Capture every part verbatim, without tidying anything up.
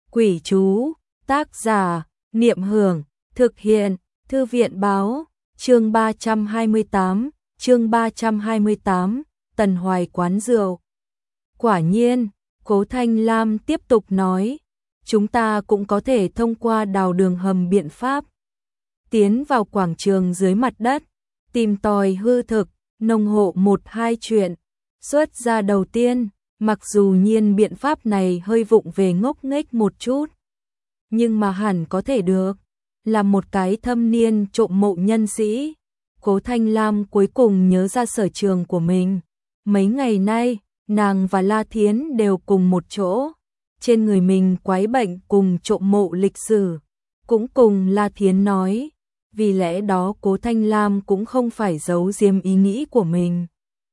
Quỷ chú, tác giả, Niệm Hưởng, thực hiện, Thư viện báo, chương ba trăm hai mươi tám, chương ba trăm hai mươi tám, Tần Hoài quán rượu. Quả nhiên, Cố Thanh Lam tiếp tục nói, chúng ta cũng có thể thông qua đào đường hầm biện pháp, tiến vào quảng trường dưới mặt đất, tìm tòi hư thực, nông hộ một hai chuyện. Xuất ra đầu tiên, mặc dù nhiên biện pháp này hơi vụng về ngốc nghếch một chút, nhưng mà hẳn có thể được. Là một cái thâm niên trộm mộ nhân sĩ, Cố Thanh Lam cuối cùng nhớ ra sở trường của mình. Mấy ngày nay, nàng và La Thiến đều cùng một chỗ, trên người mình quái bệnh cùng trộm mộ lịch sử, cũng cùng La Thiến nói, vì lẽ đó Cố Thanh Lam cũng không phải giấu giếm ý nghĩ của mình.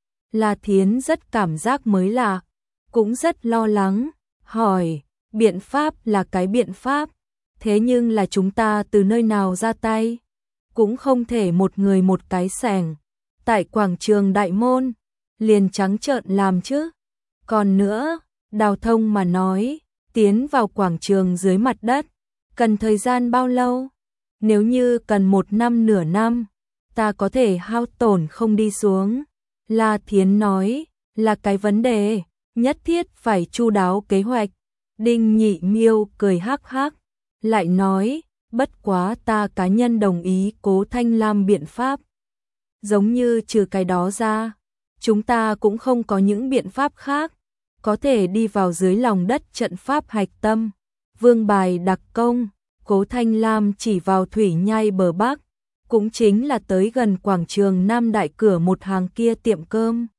La Thiến rất cảm giác mới lạ, cũng rất lo lắng, hỏi, biện pháp là cái biện pháp, thế nhưng là chúng ta từ nơi nào ra tay? Cũng không thể một người một cái xẻng, tại quảng trường Đại Môn, liền trắng trợn làm chứ. Còn nữa, đào thông mà nói, tiến vào quảng trường dưới mặt đất, cần thời gian bao lâu? Nếu như cần một năm nửa năm, ta có thể hao tổn không đi xuống. La Thiến nói, là cái vấn đề, nhất thiết phải chu đáo kế hoạch. Đinh Nhị Miêu cười hắc hắc, lại nói, bất quá ta cá nhân đồng ý Cố Thanh Lam biện pháp. Giống như trừ cái đó ra, chúng ta cũng không có những biện pháp khác, có thể đi vào dưới lòng đất trận pháp hạch tâm, vương bài đặc công. Cố Thanh Lam chỉ vào thủy nhai bờ bắc, cũng chính là tới gần quảng trường Nam Đại cửa một hàng kia tiệm cơm.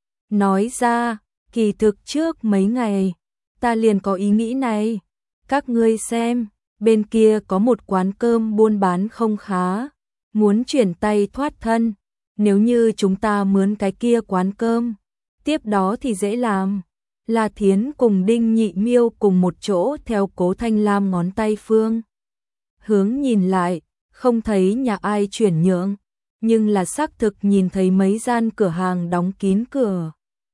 Nói ra, kỳ thực trước mấy ngày, ta liền có ý nghĩ này, các ngươi xem, bên kia có một quán cơm buôn bán không khá, muốn chuyển tay thoát thân, nếu như chúng ta mướn cái kia quán cơm, tiếp đó thì dễ làm. La Thiến cùng Đinh Nhị Miêu cùng một chỗ theo Cố Thanh Lam ngón tay phương hướng nhìn lại, không thấy nhà ai chuyển nhượng, nhưng là xác thực nhìn thấy mấy gian cửa hàng đóng kín cửa.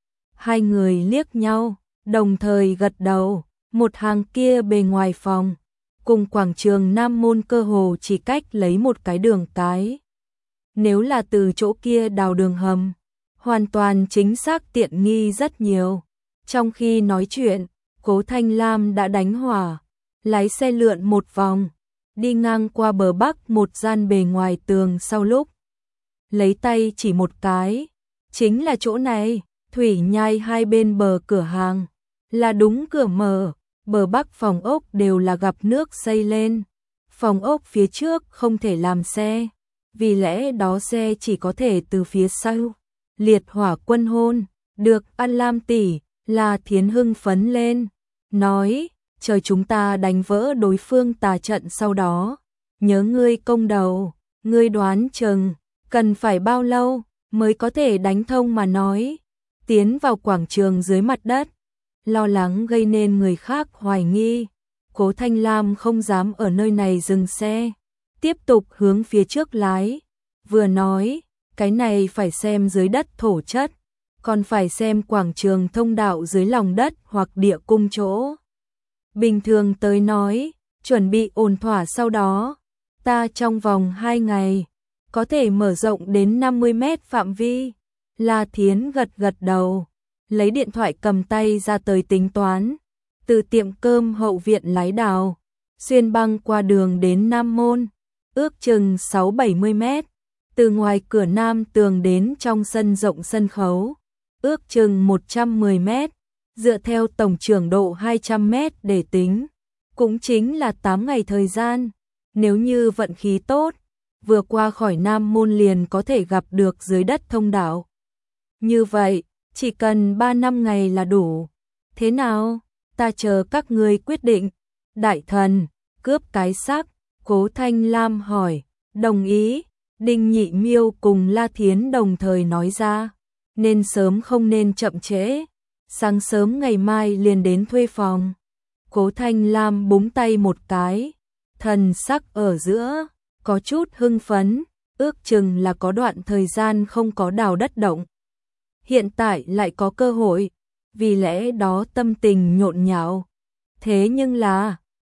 Hai người liếc nhau, đồng thời gật đầu, một hàng kia bề ngoài phòng, cùng quảng trường Nam Môn cơ hồ chỉ cách lấy một cái đường cái. Nếu là từ chỗ kia đào đường hầm, hoàn toàn chính xác tiện nghi rất nhiều. Trong khi nói chuyện, Cố Thanh Lam đã đánh hỏa, lái xe lượn một vòng, đi ngang qua bờ bắc một gian bề ngoài tường, sau lúc lấy tay chỉ một cái, chính là chỗ này. Thủy nhai hai bên bờ cửa hàng là đúng cửa mở, bờ bắc phòng ốc đều là gặp nước xây lên, phòng ốc phía trước không thể làm xe, vì lẽ đó xe chỉ có thể từ phía sau. Liệt hỏa quân hôn, được ăn Lam tỷ. La Thiến hưng phấn lên, nói, chờ chúng ta đánh vỡ đối phương tà trận sau đó, nhớ ngươi công đầu, ngươi đoán chừng, cần phải bao lâu mới có thể đánh thông mà nói. Tiến vào quảng trường dưới mặt đất, lo lắng gây nên người khác hoài nghi, Cố Thanh Lam không dám ở nơi này dừng xe, tiếp tục hướng phía trước lái, vừa nói, cái này phải xem dưới đất thổ chất, còn phải xem quảng trường thông đạo dưới lòng đất hoặc địa cung chỗ. Bình thường tới nói, chuẩn bị ổn thỏa sau đó, ta trong vòng hai ngày, có thể mở rộng đến năm mươi mét phạm vi. La Thiến gật gật đầu, lấy điện thoại cầm tay ra tới tính toán, từ tiệm cơm hậu viện lái đào, xuyên băng qua đường đến Nam Môn, ước chừng sáu bảy mươi mét, từ ngoài cửa Nam tường đến trong sân rộng sân khấu, ước chừng một trăm mười mét, dựa theo tổng trưởng độ hai trăm mét để tính, cũng chính là tám ngày thời gian. Nếu như vận khí tốt, vừa qua khỏi Nam Môn liền có thể gặp được dưới đất thông đạo. Như vậy, chỉ cần ba năm ngày là đủ. Thế nào? Ta chờ các ngươi quyết định. Đại thần, cướp cái xác, Cố Thanh Lam hỏi. Đồng ý. Đinh Nhị Miêu cùng La Thiến đồng thời nói ra, nên sớm không nên chậm trễ, sáng sớm ngày mai liền đến thuê phòng. Cố Thanh Lam búng tay một cái, thần sắc ở giữa có chút hưng phấn, ước chừng là có đoạn thời gian không có đào đất động, hiện tại lại có cơ hội, vì lẽ đó tâm tình nhộn nhạo. Thế nhưng là,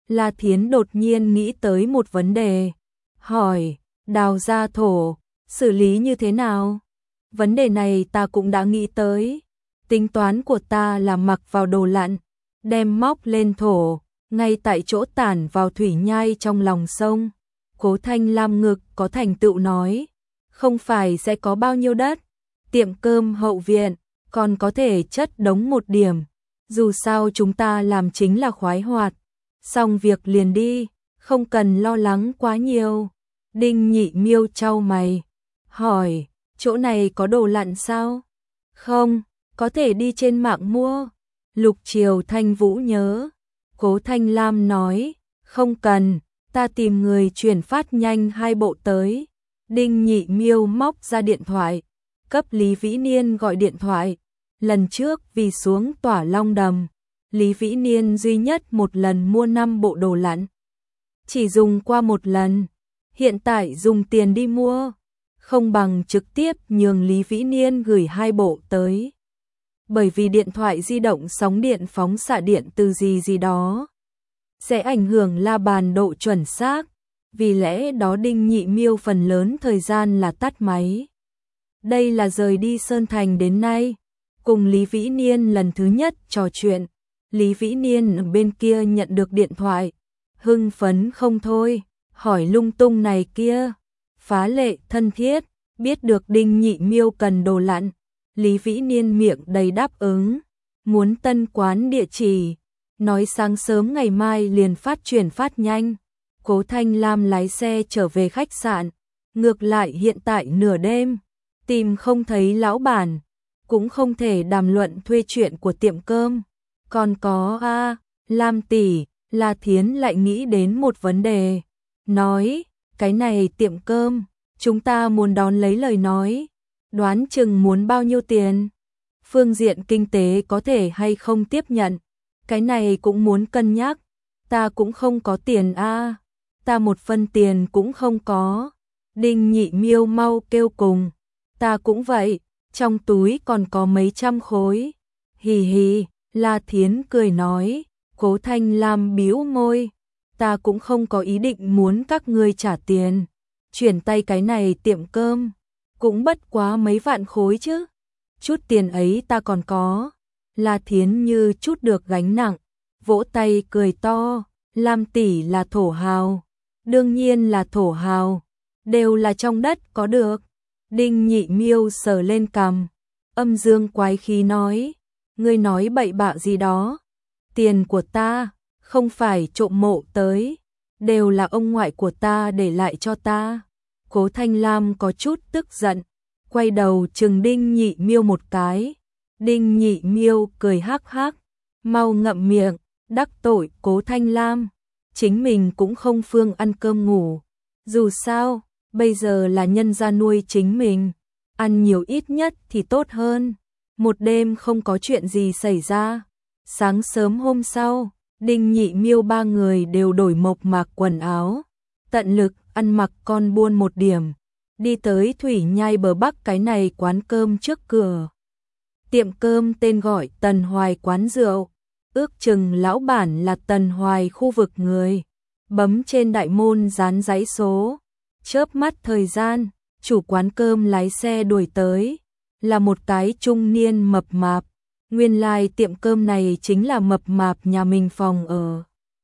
La Thiến đột nhiên nghĩ tới một vấn đề, hỏi, đào ra thổ, xử lý như thế nào? Vấn đề này ta cũng đã nghĩ tới. Tính toán của ta là mặc vào đồ lặn, đem móc lên thổ, ngay tại chỗ tản vào thủy nhai trong lòng sông. Cố Thanh Lam ngực có thành tựu nói, không phải sẽ có bao nhiêu đất, tiệm cơm hậu viện, còn có thể chất đống một điểm. Dù sao chúng ta làm chính là khoái hoạt, xong việc liền đi, không cần lo lắng quá nhiều. Đinh Nhị Miêu chau mày, hỏi, chỗ này có đồ lặn sao? Không, có thể đi trên mạng mua. Lục Triều Thanh Vũ nhớ. Cố Thanh Lam nói, không cần, ta tìm người chuyển phát nhanh hai bộ tới. Đinh Nhị Miêu móc ra điện thoại, cấp Lý Vĩ Niên gọi điện thoại. Lần trước vì xuống Tỏa Long Đầm, Lý Vĩ Niên duy nhất một lần mua năm bộ đồ lặn. Chỉ dùng qua một lần, hiện tại dùng tiền đi mua, không bằng trực tiếp nhường Lý Vĩ Niên gửi hai bộ tới. Bởi vì điện thoại di động sóng điện phóng xạ điện từ gì gì đó sẽ ảnh hưởng la bàn độ chuẩn xác, vì lẽ đó Đinh Nhị Miêu phần lớn thời gian là tắt máy. Đây là rời đi Sơn Thành đến nay, cùng Lý Vĩ Niên lần thứ nhất trò chuyện. Lý Vĩ Niên ở bên kia nhận được điện thoại, hưng phấn không thôi, hỏi lung tung này kia, phá lệ thân thiết, biết được Đinh Nhị Miêu cần đồ lặn. Lý Vĩ Niên miệng đầy đáp ứng, muốn tân quán địa chỉ, nói sáng sớm ngày mai liền phát chuyển phát nhanh. Cố Thanh Lam lái xe trở về khách sạn, ngược lại hiện tại nửa đêm, tìm không thấy lão bản, cũng không thể đàm luận thuê chuyện của tiệm cơm. Còn có a, Lam tỷ, La Thiến lại nghĩ đến một vấn đề, nói, cái này tiệm cơm, chúng ta muốn đón lấy lời nói, đoán chừng muốn bao nhiêu tiền? Phương diện kinh tế có thể hay không tiếp nhận, cái này cũng muốn cân nhắc, ta cũng không có tiền a, ta một phân tiền cũng không có. Đinh Nhị Miêu mau kêu cùng, ta cũng vậy, trong túi còn có mấy trăm khối. Hì hì, La Thiến cười nói. Cố Thanh Lam bĩu môi, ta cũng không có ý định muốn các ngươi trả tiền, chuyển tay cái này tiệm cơm, cũng bất quá mấy vạn khối chứ, chút tiền ấy ta còn có. La Thiến như chút được gánh nặng, vỗ tay cười to, Lam tỷ là thổ hào, đương nhiên là thổ hào, đều là trong đất có được. Đinh Nhị Miêu sờ lên cằm, âm dương quái khí nói, ngươi nói bậy bạ gì đó, tiền của ta, không phải trộm mộ tới, đều là ông ngoại của ta để lại cho ta. Cố Thanh Lam có chút tức giận, quay đầu trừng Đinh Nhị Miêu một cái. Đinh Nhị Miêu cười hắc hắc, mau ngậm miệng, đắc tội Cố Thanh Lam, chính mình cũng không phương ăn cơm ngủ. Dù sao, bây giờ là nhân gia nuôi chính mình, ăn nhiều ít nhất thì tốt hơn. Một đêm không có chuyện gì xảy ra. Sáng sớm hôm sau, Đinh Nhị Miêu ba người đều đổi mộc mạc quần áo, tận lực ăn mặc con buôn một điểm, đi tới thủy nhai bờ bắc cái này quán cơm trước cửa. Tiệm cơm tên gọi Tần Hoài quán rượu, ước chừng lão bản là Tần Hoài khu vực người. Bấm trên đại môn dán giấy số, chớp mắt thời gian, chủ quán cơm lái xe đuổi tới, là một cái trung niên mập mạp. Nguyên lai like, tiệm cơm này chính là mập mạp nhà mình phòng ở.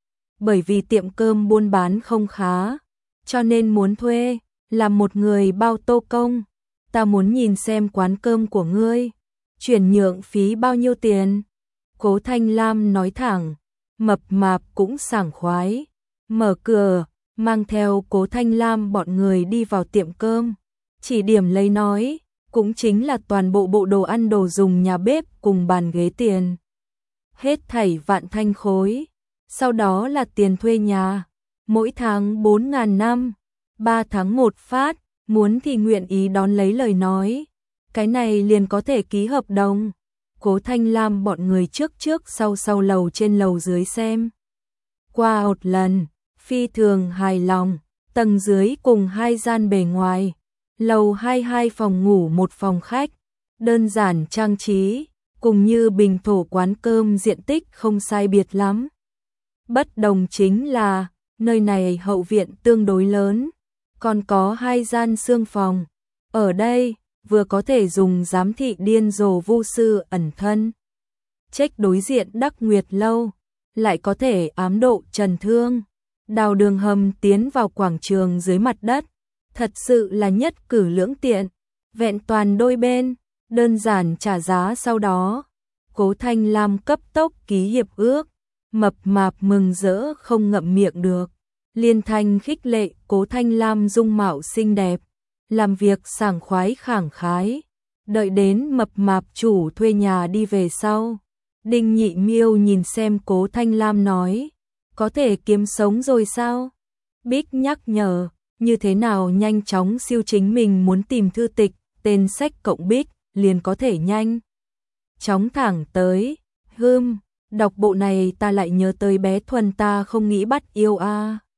Bởi vì tiệm cơm buôn bán không khá, cho nên muốn thuê, làm một người bao tô công. Ta muốn nhìn xem quán cơm của ngươi, chuyển nhượng phí bao nhiêu tiền? Cố Thanh Lam nói thẳng, mập mạp cũng sảng khoái. Mở cửa, mang theo Cố Thanh Lam bọn người đi vào tiệm cơm. Chỉ điểm lấy nói, cũng chính là toàn bộ bộ đồ ăn đồ dùng nhà bếp cùng bàn ghế tiền. Hết thảy vạn thanh khối. Sau đó là tiền thuê nhà, mỗi tháng bốn ngàn năm, ba tháng một phát, muốn thì nguyện ý đón lấy lời nói. Cái này liền có thể ký hợp đồng. Cố Thanh Lam bọn người trước trước sau sau lầu trên lầu dưới xem. Qua một lần, phi thường hài lòng, tầng dưới cùng hai gian bề ngoài. Lầu hai hai phòng ngủ một phòng khách, đơn giản trang trí, cùng như bình thổ quán cơm diện tích không sai biệt lắm. Bất đồng chính là, nơi này hậu viện tương đối lớn, còn có hai gian xương phòng. Ở đây, vừa có thể dùng giám thị điên rồ vu sư ẩn thân, trách đối diện Đắc Nguyệt lâu, lại có thể ám độ Trần Thương, đào đường hầm tiến vào quảng trường dưới mặt đất, thật sự là nhất cử lưỡng tiện, vẹn toàn đôi bên, đơn giản trả giá sau đó. Cố Thanh Lam cấp tốc ký hiệp ước, mập mạp mừng rỡ không ngậm miệng được. Liên Thanh khích lệ Cố Thanh Lam dung mạo xinh đẹp, làm việc sảng khoái khẳng khái. Đợi đến mập mạp chủ thuê nhà đi về sau, Đinh Nhị Miêu nhìn xem Cố Thanh Lam nói, có thể kiếm sống rồi sao? Bích nhắc nhở, như thế nào nhanh chóng siêu chính mình muốn tìm thư tịch, tên sách cộng Bích, liền có thể nhanh chóng thẳng tới. Hưm, đọc bộ này ta lại nhớ tới bé Thuần ta không nghĩ bắt yêu a. À.